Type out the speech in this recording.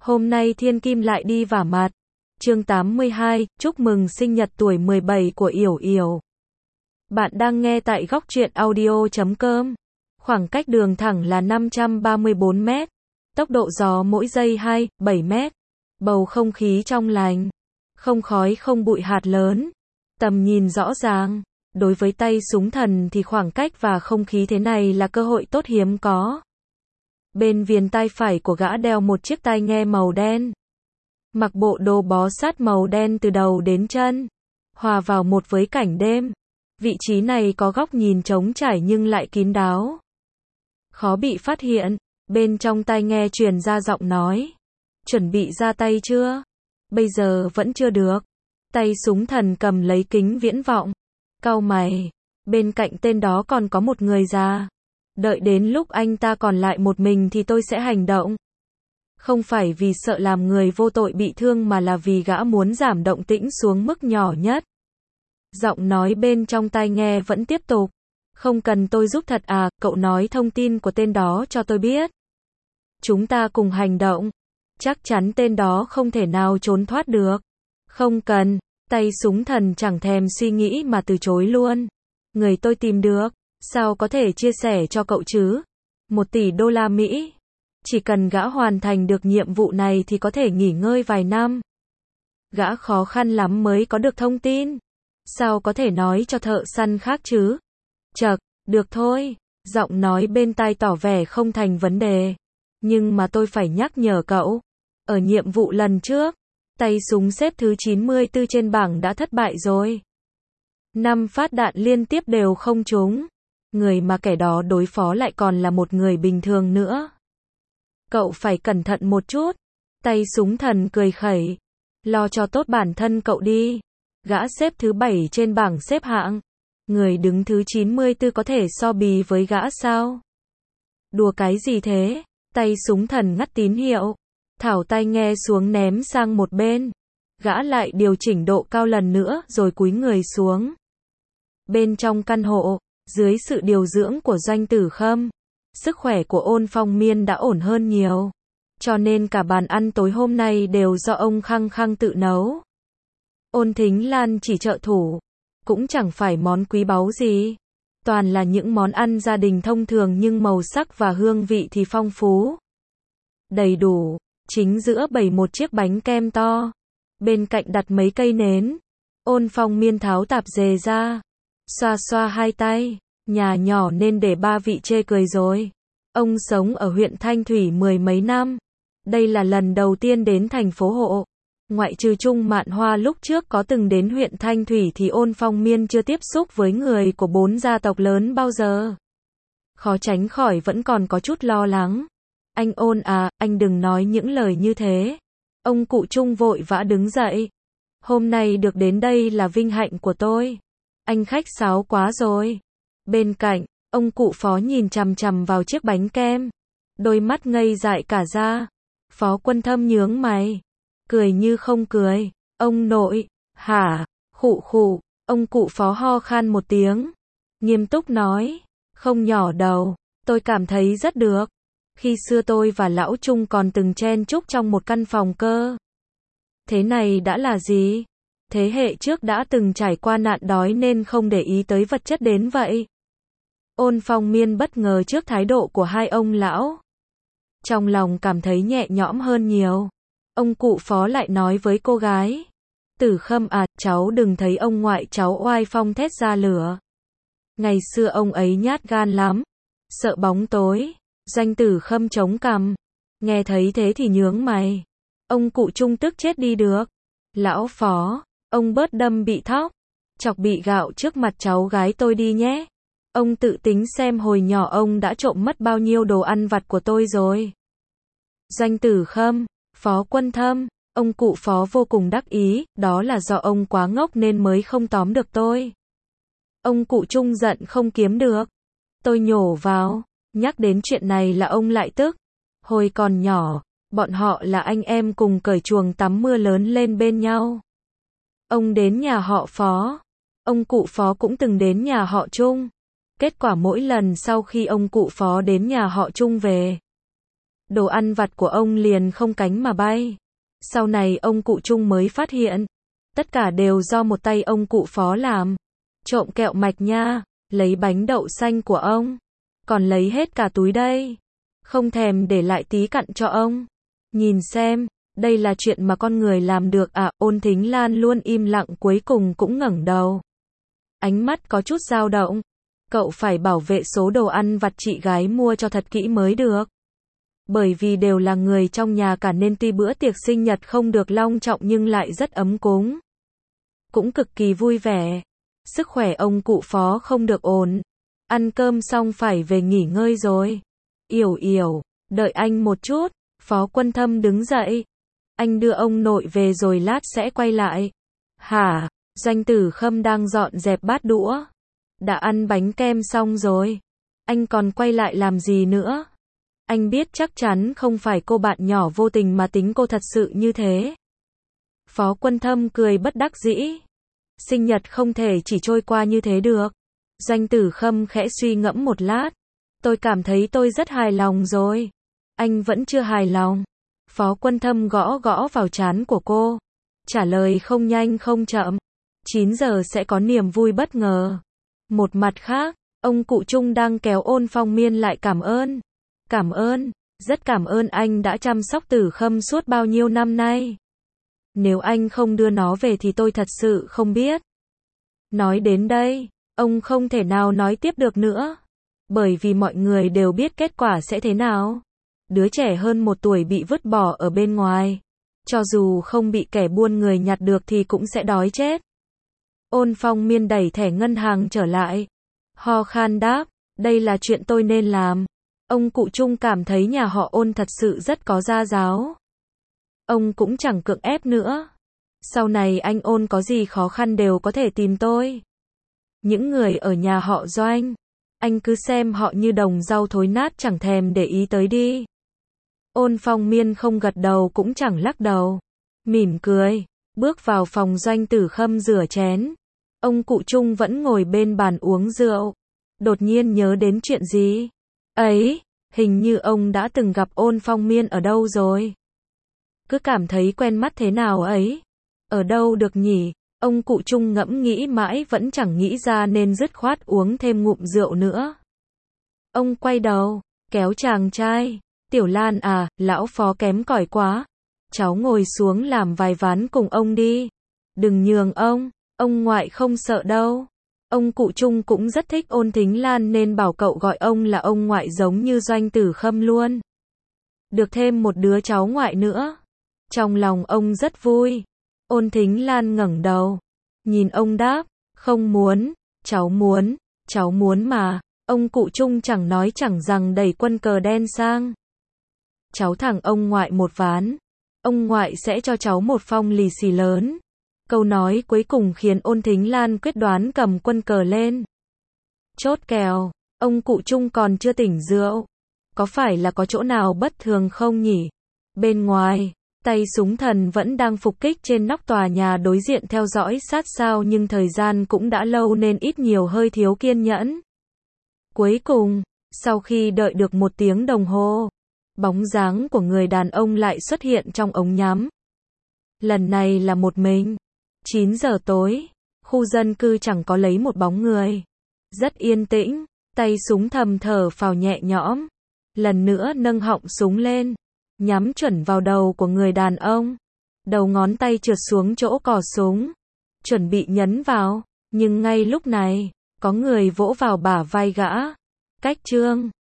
Hôm nay Thiên Kim lại đi vả mặt. Chương 82, chúc mừng sinh nhật tuổi 17 của Yểu Yểu. Bạn đang nghe tại góc truyện audio.com. Khoảng cách đường thẳng là 534 mét. Tốc độ gió mỗi giây 7 mét. Bầu không khí trong lành. Không khói không bụi hạt lớn. Tầm nhìn rõ ràng. Đối với tay súng thần thì khoảng cách và không khí thế này là cơ hội tốt hiếm có. Bên viền tai phải của gã đeo một chiếc tai nghe màu đen. Mặc bộ đồ bó sát màu đen từ đầu đến chân. Hòa vào một với cảnh đêm. Vị trí này có góc nhìn trống trải nhưng lại kín đáo. Khó bị phát hiện. Bên trong tai nghe truyền ra giọng nói. Chuẩn bị ra tay chưa? Bây giờ vẫn chưa được. Tay súng thần cầm lấy kính viễn vọng. Cau mày. Bên cạnh tên đó còn có một người già. Đợi đến lúc anh ta còn lại một mình thì tôi sẽ hành động. Không phải vì sợ làm người vô tội bị thương mà là vì gã muốn giảm động tĩnh xuống mức nhỏ nhất. Giọng nói bên trong tai nghe vẫn tiếp tục. Không cần tôi giúp thật à, cậu nói thông tin của tên đó cho tôi biết. Chúng ta cùng hành động. Chắc chắn tên đó không thể nào trốn thoát được. Không cần, tay súng thần chẳng thèm suy nghĩ mà từ chối luôn. Người tôi tìm được, sao có thể chia sẻ cho cậu chứ? 1 tỷ đô la Mỹ. Chỉ cần gã hoàn thành được nhiệm vụ này thì có thể nghỉ ngơi vài năm. Gã khó khăn lắm mới có được thông tin. Sao có thể nói cho thợ săn khác chứ? Chậc, được thôi. Giọng nói bên tai tỏ vẻ không thành vấn đề. Nhưng mà tôi phải nhắc nhở cậu. Ở nhiệm vụ lần trước, tay súng xếp thứ 94 trên bảng đã thất bại rồi. 5 phát đạn liên tiếp đều không trúng. Người mà kẻ đó đối phó lại còn là một người bình thường nữa. Cậu phải cẩn thận một chút. Tay súng thần cười khẩy. Lo cho tốt bản thân cậu đi. Gã xếp thứ 7 trên bảng xếp hạng. Người đứng thứ 94 có thể so bì với gã sao? Đùa cái gì thế? Tay súng thần ngắt tín hiệu. Thảo tai nghe xuống ném sang một bên. Gã lại điều chỉnh độ cao lần nữa rồi cúi người xuống. Bên trong căn hộ, dưới sự điều dưỡng của Doanh Tử Khâm, sức khỏe của Ôn Phong Miên đã ổn hơn nhiều. Cho nên cả bàn ăn tối hôm nay đều do ông Khăng Khăng tự nấu. Ôn Thính Lan chỉ trợ thủ, cũng chẳng phải món quý báu gì. Toàn là những món ăn gia đình thông thường nhưng màu sắc và hương vị thì phong phú. Đầy đủ, chính giữa bày một chiếc bánh kem to. Bên cạnh đặt mấy cây nến. Ôn Phong Miên tháo tạp dề ra. Xoa xoa hai tay. Nhà nhỏ nên để ba vị chê cười rồi. Ông sống ở huyện Thanh Thủy 10 mấy năm. Đây là lần đầu tiên đến thành phố Hộ. Ngoại trừ Trung Mạn Hoa lúc trước có từng đến huyện Thanh Thủy thì Ôn Phong Miên chưa tiếp xúc với người của 4 gia tộc lớn bao giờ. Khó tránh khỏi vẫn còn có chút lo lắng. Anh Ôn à, anh đừng nói những lời như thế. Ông cụ Trung vội vã đứng dậy. Hôm nay được đến đây là vinh hạnh của tôi. Anh khách sáo quá rồi. Bên cạnh, ông cụ Phó nhìn chằm chằm vào chiếc bánh kem. Đôi mắt ngây dại cả ra. Phó Quân Thâm nhướng mày. Cười như không cười. Ông nội, hả? Khụ khụ. Ông cụ Phó ho khan một tiếng. Nghiêm túc nói. Không nhỏ đầu. Tôi cảm thấy rất được. Khi xưa tôi và lão Trung còn từng chen chúc trong một căn phòng cơ. Thế này đã là gì? Thế hệ trước đã từng trải qua nạn đói nên không để ý tới vật chất đến vậy. Ôn Phong Miên bất ngờ trước thái độ của hai ông lão. Trong lòng cảm thấy nhẹ nhõm hơn nhiều. Ông cụ Phó lại nói với cô gái. Tử Khâm à, cháu đừng thấy ông ngoại cháu oai phong thét ra lửa. Ngày xưa ông ấy nhát gan lắm. Sợ bóng tối. Doanh Tử Khâm chống cằm. Nghe thấy thế thì nhướng mày. Ông cụ Trung tức chết đi được. Lão Phó, ông bớt đâm bị thóc. Chọc bị gạo trước mặt cháu gái tôi đi nhé. Ông tự tính xem hồi nhỏ ông đã trộm mất bao nhiêu đồ ăn vặt của tôi rồi. Doanh Tử Khâm, Phó Quân Thâm, ông cụ Phó vô cùng đắc ý, đó là do ông quá ngốc nên mới không tóm được tôi. Ông cụ Trung giận không kiếm được. Tôi nhổ vào, nhắc đến chuyện này là ông lại tức. Hồi còn nhỏ, bọn họ là anh em cùng cởi chuồng tắm mưa lớn lên bên nhau. Ông đến nhà họ Phó. Ông cụ Phó cũng từng đến nhà họ Trung. Kết quả mỗi lần sau khi ông cụ Phó đến nhà họ Trung về, đồ ăn vặt của ông liền không cánh mà bay. Sau này ông cụ Trung mới phát hiện, tất cả đều do một tay ông cụ Phó làm. Trộm kẹo mạch nha, lấy bánh đậu xanh của ông, còn lấy hết cả túi đây. Không thèm để lại tí cặn cho ông. Nhìn xem, đây là chuyện mà con người làm được à? Ôn Thính Lan luôn im lặng cuối cùng cũng ngẩng đầu. Ánh mắt có chút dao động. Cậu phải bảo vệ số đồ ăn vặt chị gái mua cho thật kỹ mới được. Bởi vì đều là người trong nhà cả nên tuy bữa tiệc sinh nhật không được long trọng nhưng lại rất ấm cúng. Cũng cực kỳ vui vẻ. Sức khỏe ông cụ Phó không được ổn. Ăn cơm xong phải về nghỉ ngơi rồi. Yểu Yểu, đợi anh một chút. Phó Quân Thâm đứng dậy. Anh đưa ông nội về rồi lát sẽ quay lại. Hả? Doanh Tử Khâm đang dọn dẹp bát đũa. Đã ăn bánh kem xong rồi. Anh còn quay lại làm gì nữa? Anh biết chắc chắn không phải cô bạn nhỏ vô tình mà tính cô thật sự như thế. Phó Quân Thâm cười bất đắc dĩ. Sinh nhật không thể chỉ trôi qua như thế được. Doanh Tử Khâm khẽ suy ngẫm một lát. Tôi cảm thấy tôi rất hài lòng rồi. Anh vẫn chưa hài lòng. Phó Quân Thâm gõ gõ vào trán của cô. Trả lời không nhanh không chậm. 9 giờ sẽ có niềm vui bất ngờ. Một mặt khác, ông cụ Trung đang kéo Ôn Phong Miên lại cảm ơn. Cảm ơn, rất cảm ơn anh đã chăm sóc Tử Khâm suốt bao nhiêu năm nay. Nếu anh không đưa nó về thì tôi thật sự không biết. Nói đến đây, ông không thể nào nói tiếp được nữa. Bởi vì mọi người đều biết kết quả sẽ thế nào. Đứa trẻ hơn 1 tuổi bị vứt bỏ ở bên ngoài. Cho dù không bị kẻ buôn người nhặt được thì cũng sẽ đói chết. Ôn Phong Miên đẩy thẻ ngân hàng trở lại. Ho khan đáp, đây là chuyện tôi nên làm. Ông cụ Trung cảm thấy nhà họ Ôn thật sự rất có gia giáo. Ông cũng chẳng cưỡng ép nữa. Sau này anh Ôn có gì khó khăn đều có thể tìm tôi. Những người ở nhà họ Doanh, anh cứ xem họ như đồng rau thối nát chẳng thèm để ý tới đi. Ôn Phong Miên không gật đầu cũng chẳng lắc đầu. Mỉm cười, bước vào phòng Doanh Tử Khâm rửa chén. Ông cụ Trung vẫn ngồi bên bàn uống rượu. Đột nhiên nhớ đến chuyện gì? Ấy, hình như ông đã từng gặp Ôn Phong Miên ở đâu rồi. Cứ cảm thấy quen mắt thế nào ấy. Ở đâu được nhỉ? Ông cụ Trung ngẫm nghĩ mãi vẫn chẳng nghĩ ra nên dứt khoát uống thêm ngụm rượu nữa. Ông quay đầu, kéo chàng trai. Tiểu Lan à, lão Phó kém cỏi quá. Cháu ngồi xuống làm vài ván cùng ông đi. Đừng nhường ông ngoại không sợ đâu. Ông cụ Trung cũng rất thích Ôn Thính Lan nên bảo cậu gọi ông là ông ngoại giống như Doanh Tử Khâm luôn. Được thêm một đứa cháu ngoại nữa. Trong lòng ông rất vui. Ôn Thính Lan ngẩng đầu. Nhìn ông đáp, không muốn, cháu muốn mà. Ông cụ Trung chẳng nói chẳng rằng đẩy quân cờ đen sang. Cháu thẳng ông ngoại một ván. Ông ngoại sẽ cho cháu một phong lì xì lớn. Câu nói cuối cùng khiến Ôn Thính Lan quyết đoán cầm quân cờ lên. Chốt kèo, ông cụ Trung còn chưa tỉnh rượu. Có phải là có chỗ nào bất thường không nhỉ? Bên ngoài, tay súng thần vẫn đang phục kích trên nóc tòa nhà đối diện theo dõi sát sao nhưng thời gian cũng đã lâu nên ít nhiều hơi thiếu kiên nhẫn. Cuối cùng, sau khi đợi được 1 tiếng đồng hồ, bóng dáng của người đàn ông lại xuất hiện trong ống nhắm. Lần này là một mình. 9 giờ tối, khu dân cư chẳng có lấy một bóng người. Rất yên tĩnh, tay súng thầm thở phào nhẹ nhõm. Lần nữa nâng họng súng lên, nhắm chuẩn vào đầu của người đàn ông. Đầu ngón tay trượt xuống chỗ cò súng, chuẩn bị nhấn vào, nhưng ngay lúc này, có người vỗ vào bả vai gã. Cách Trương.